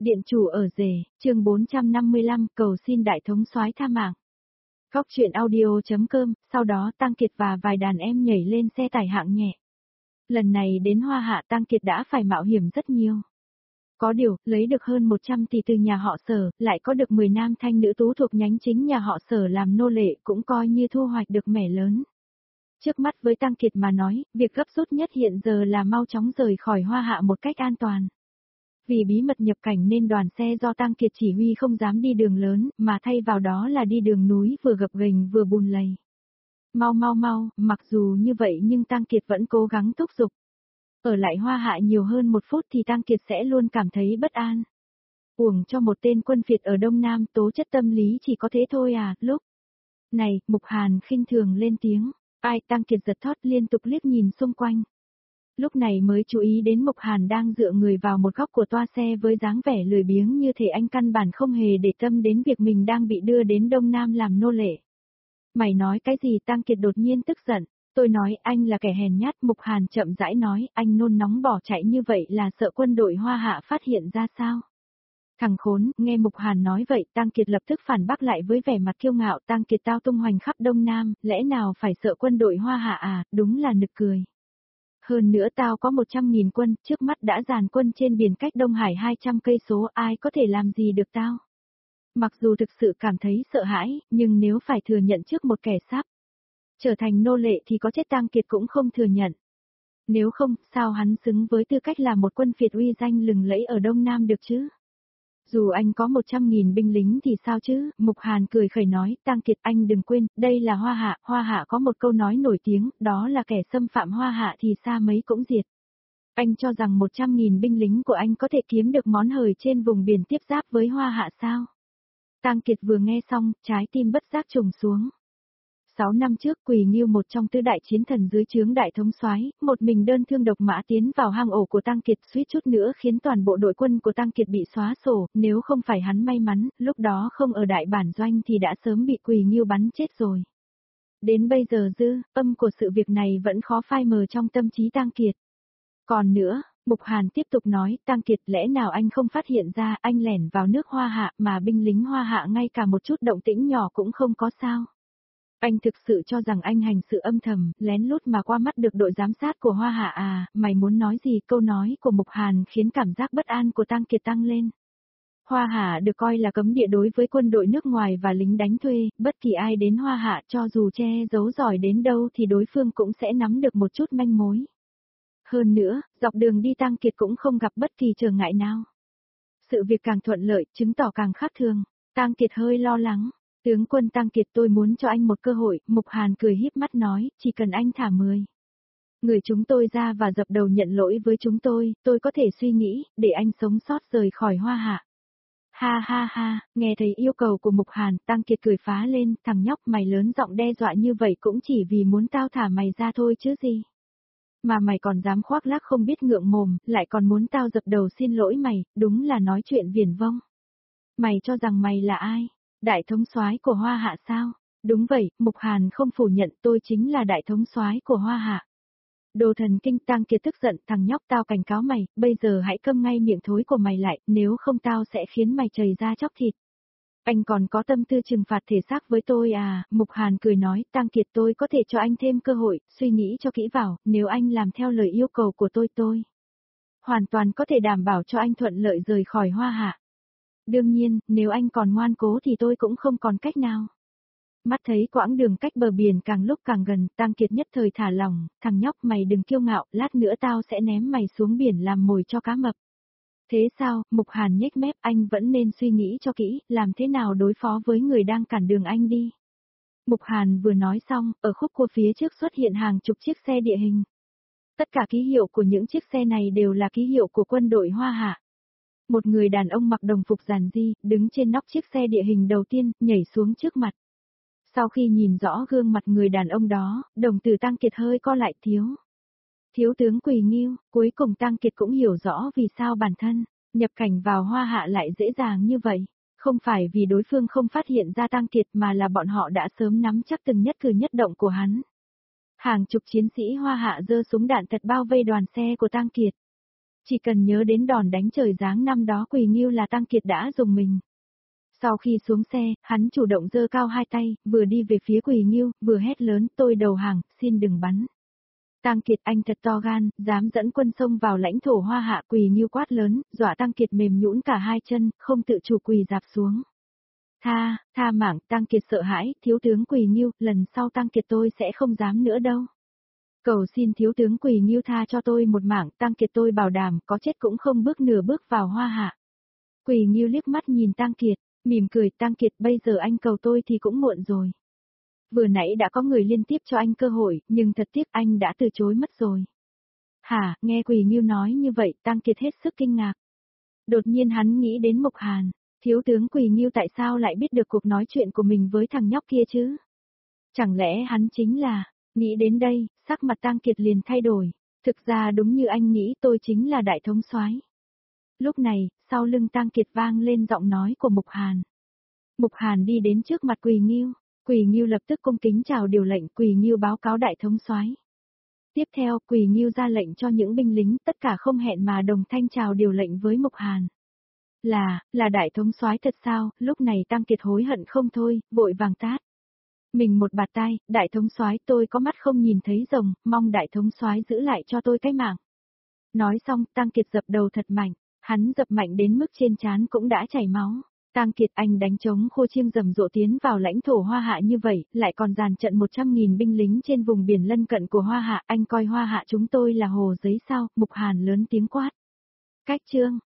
Điện chủ ở rể, chương 455, cầu xin đại thống soái tha mạng. Góc truyện audio.com, sau đó Tăng Kiệt và vài đàn em nhảy lên xe tải hạng nhẹ. Lần này đến Hoa Hạ Tăng Kiệt đã phải mạo hiểm rất nhiều. Có điều, lấy được hơn 100 tỷ từ nhà họ Sở, lại có được 10 nam thanh nữ tú thuộc nhánh chính nhà họ Sở làm nô lệ cũng coi như thu hoạch được mẻ lớn. Trước mắt với Tăng Kiệt mà nói, việc gấp rút nhất hiện giờ là mau chóng rời khỏi Hoa Hạ một cách an toàn. Vì bí mật nhập cảnh nên đoàn xe do Tăng Kiệt chỉ huy không dám đi đường lớn, mà thay vào đó là đi đường núi vừa gập ghềnh vừa bùn lầy. Mau, mặc dù như vậy nhưng Tăng Kiệt vẫn cố gắng thúc giục. Ở lại Hoa Hạ nhiều hơn 1 phút thì Tăng Kiệt sẽ luôn cảm thấy bất an. Uổng cho một tên quân phiệt ở Đông Nam, tố chất tâm lý chỉ có thế thôi à, lúc này, Mục Hàn khinh thường lên tiếng, ai? Tăng Kiệt giật thót liên tục liếc nhìn xung quanh. Lúc này mới chú ý đến Mục Hàn đang dựa người vào một góc của toa xe với dáng vẻ lười biếng như thể anh căn bản không hề để tâm đến việc mình đang bị đưa đến Đông Nam làm nô lệ. Mày nói cái gì? Tăng Kiệt đột nhiên tức giận. Tôi nói anh là kẻ hèn nhát. Mục Hàn chậm rãi nói, anh nôn nóng bỏ chạy như vậy là sợ quân đội Hoa Hạ phát hiện ra sao? Thằng khốn, nghe Mục Hàn nói vậy, Tăng Kiệt lập tức phản bác lại với vẻ mặt kiêu ngạo, Tăng Kiệt tao tung hoành khắp Đông Nam, lẽ nào phải sợ quân đội Hoa Hạ à, đúng là nực cười. Hơn nữa tao có 100.000 quân, trước mắt đã dàn quân trên biển cách Đông Hải 200 cây số, ai có thể làm gì được tao? Mặc dù thực sự cảm thấy sợ hãi, nhưng nếu phải thừa nhận trước một kẻ sắp trở thành nô lệ thì có chết Tăng Kiệt cũng không thừa nhận. Nếu không, sao hắn xứng với tư cách là một quân phiệt uy danh lừng lẫy ở Đông Nam được chứ? Dù anh có 100.000 binh lính thì sao chứ? Mục Hàn cười khẩy nói, Tăng Kiệt anh đừng quên, đây là Hoa Hạ có một câu nói nổi tiếng, đó là kẻ xâm phạm Hoa Hạ thì xa mấy cũng diệt. Anh cho rằng 100.000 binh lính của anh có thể kiếm được món hời trên vùng biển tiếp giáp với Hoa Hạ sao? Tăng Kiệt vừa nghe xong, trái tim bất giác trùng xuống. 6 năm trước Quỳ Ngưu một trong tứ đại chiến thần dưới trướng đại thống soái, một mình đơn thương độc mã tiến vào hang ổ của Tăng Kiệt, suýt chút nữa khiến toàn bộ đội quân của Tăng Kiệt bị xóa sổ, nếu không phải hắn may mắn, lúc đó không ở đại bản doanh thì đã sớm bị Quỳ Ngưu bắn chết rồi. Đến bây giờ âm của sự việc này vẫn khó phai mờ trong tâm trí Tăng Kiệt. Còn nữa, Mục Hàn tiếp tục nói, Tăng Kiệt lẽ nào anh không phát hiện ra anh lẻn vào nước Hoa Hạ mà binh lính Hoa Hạ ngay cả một chút động tĩnh nhỏ cũng không có sao? Anh thực sự cho rằng anh hành sự âm thầm, lén lút mà qua mắt được đội giám sát của Hoa Hạ à? Mày muốn nói gì? Câu nói của Mục Hàn khiến cảm giác bất an của Tăng Kiệt tăng lên. Hoa Hạ được coi là cấm địa đối với quân đội nước ngoài và lính đánh thuê, bất kỳ ai đến Hoa Hạ cho dù che giấu giỏi đến đâu thì đối phương cũng sẽ nắm được một chút manh mối. Hơn nữa, dọc đường đi Tăng Kiệt cũng không gặp bất kỳ trở ngại nào. Sự việc càng thuận lợi, chứng tỏ càng khác thường. Tăng Kiệt hơi lo lắng. Tướng quân Tăng Kiệt, tôi muốn cho anh một cơ hội, Mục Hàn cười híp mắt nói, chỉ cần anh thả 10 người chúng tôi ra và dập đầu nhận lỗi với chúng tôi có thể suy nghĩ, để anh sống sót rời khỏi Hoa Hạ. Ha, nghe thấy yêu cầu của Mục Hàn, Tăng Kiệt cười phá lên, thằng nhóc mày lớn giọng đe dọa như vậy cũng chỉ vì muốn tao thả mày ra thôi chứ gì. Mà mày còn dám khoác lác không biết ngượng mồm, lại còn muốn tao dập đầu xin lỗi mày, đúng là nói chuyện viển vông. Mày cho rằng mày là ai? Đại thống soái của Hoa Hạ sao? Đúng vậy, Mục Hàn không phủ nhận, tôi chính là đại thống soái của Hoa Hạ. Đồ thần kinh. Tăng Kiệt tức giận, thằng nhóc tao cảnh cáo mày, bây giờ hãy câm ngay miệng thối của mày lại, nếu không tao sẽ khiến mày chảy ra chóc thịt. Anh còn có tâm tư trừng phạt thể xác với tôi à? Mục Hàn cười nói, Tăng Kiệt tôi có thể cho anh thêm cơ hội, suy nghĩ cho kỹ vào, nếu anh làm theo lời yêu cầu của tôi hoàn toàn có thể đảm bảo cho anh thuận lợi rời khỏi Hoa Hạ. Đương nhiên, nếu anh còn ngoan cố thì tôi cũng không còn cách nào. Mắt thấy quãng đường cách bờ biển càng lúc càng gần, Tăng Kiệt nhất thời thả lỏng, thằng nhóc mày đừng kiêu ngạo, lát nữa tao sẽ ném mày xuống biển làm mồi cho cá mập. Thế sao? Mục Hàn nhếch mép, anh vẫn nên suy nghĩ cho kỹ, làm thế nào đối phó với người đang cản đường anh đi. Mục Hàn vừa nói xong, ở khúc cua phía trước xuất hiện hàng chục chiếc xe địa hình. Tất cả ký hiệu của những chiếc xe này đều là ký hiệu của quân đội Hoa Hạ. Một người đàn ông mặc đồng phục giản dị, đứng trên nóc chiếc xe địa hình đầu tiên, nhảy xuống trước mặt. Sau khi nhìn rõ gương mặt người đàn ông đó, đồng tử Tăng Kiệt hơi co lại. Thiếu tướng Quỳ Ngưu. Cuối cùng Tăng Kiệt cũng hiểu rõ vì sao bản thân nhập cảnh vào Hoa Hạ lại dễ dàng như vậy. Không phải vì đối phương không phát hiện ra Tăng Kiệt mà là bọn họ đã sớm nắm chắc từng nhất cử nhất động của hắn. Hàng chục chiến sĩ Hoa Hạ giơ súng đạn thật bao vây đoàn xe của Tăng Kiệt. Chỉ cần nhớ đến đòn đánh trời giáng năm đó Quỳ Nghiêu là Tăng Kiệt đã dùng mình. Sau khi xuống xe, hắn chủ động giơ cao hai tay, vừa đi về phía Quỳ Nghiêu, vừa hét lớn, tôi đầu hàng, xin đừng bắn. Tăng Kiệt anh thật to gan, dám dẫn quân xông vào lãnh thổ Hoa Hạ. Quỳ Nghiêu quát lớn, dọa Tăng Kiệt mềm nhũn cả hai chân, không tự chủ quỳ rạp xuống. Tha mạng. Tăng Kiệt sợ hãi, thiếu tướng Quỳ Nghiêu, lần sau Tăng Kiệt tôi sẽ không dám nữa đâu. Cầu xin thiếu tướng Quỳ Nghiêu tha cho tôi một mạng, Tăng Kiệt tôi bảo đảm, có chết cũng không bước nửa bước vào Hoa Hạ. Quỳ Nghiêu liếc mắt nhìn Tăng Kiệt, mỉm cười, Tăng Kiệt bây giờ anh cầu tôi thì cũng muộn rồi. Vừa nãy đã có người liên tiếp cho anh cơ hội, nhưng thật tiếc anh đã từ chối mất rồi. Hả, nghe Quỳ Nghiêu nói như vậy, Tăng Kiệt hết sức kinh ngạc. Đột nhiên hắn nghĩ đến Mục Hàn, thiếu tướng Quỳ Nghiêu tại sao lại biết được cuộc nói chuyện của mình với thằng nhóc kia chứ? Chẳng lẽ hắn chính là, nghĩ đến đây, sắc mặt Tăng Kiệt liền thay đổi, thực ra đúng như anh nghĩ tôi chính là đại thống soái. Lúc này, sau lưng Tăng Kiệt vang lên giọng nói của Mục Hàn. Mục Hàn đi đến trước mặt Quỳ Nghiêu. Quỳ Nghiêu lập tức cung kính chào điều lệnh. Quỳ Nghiêu báo cáo đại thống soái. Tiếp theo, Quỳ Nghiêu ra lệnh cho những binh lính tất cả không hẹn mà đồng thanh chào điều lệnh với Mục Hàn. Là đại thống soái thật sao? Lúc này Tăng Kiệt hối hận không thôi, vội vàng tát mình một bạt tai, đại thống soái tôi có mắt không nhìn thấy rồng, mong đại thống soái giữ lại cho tôi cái mạng. Nói xong, Tăng Kiệt dập đầu thật mạnh, hắn dập mạnh đến mức trên trán cũng đã chảy máu. Tăng Kiệt anh đánh trống khô chiêng rầm rộ tiến vào lãnh thổ Hoa Hạ như vậy, lại còn dàn trận 100.000 binh lính trên vùng biển lân cận của Hoa Hạ, anh coi Hoa Hạ chúng tôi là hồ giấy sao? Mục Hàn lớn tiếng quát. Cách chương